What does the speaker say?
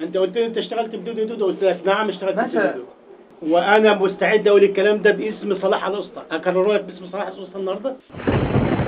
انت قلت لي انت اشتغلت بدودو دودو، قلت لك نعم اشتغلت بدودو دودو. وانا مستعد اقول الكلام ده باسم صلاح الاسطى. اكرره لك باسم صلاح الاسطى النهارده.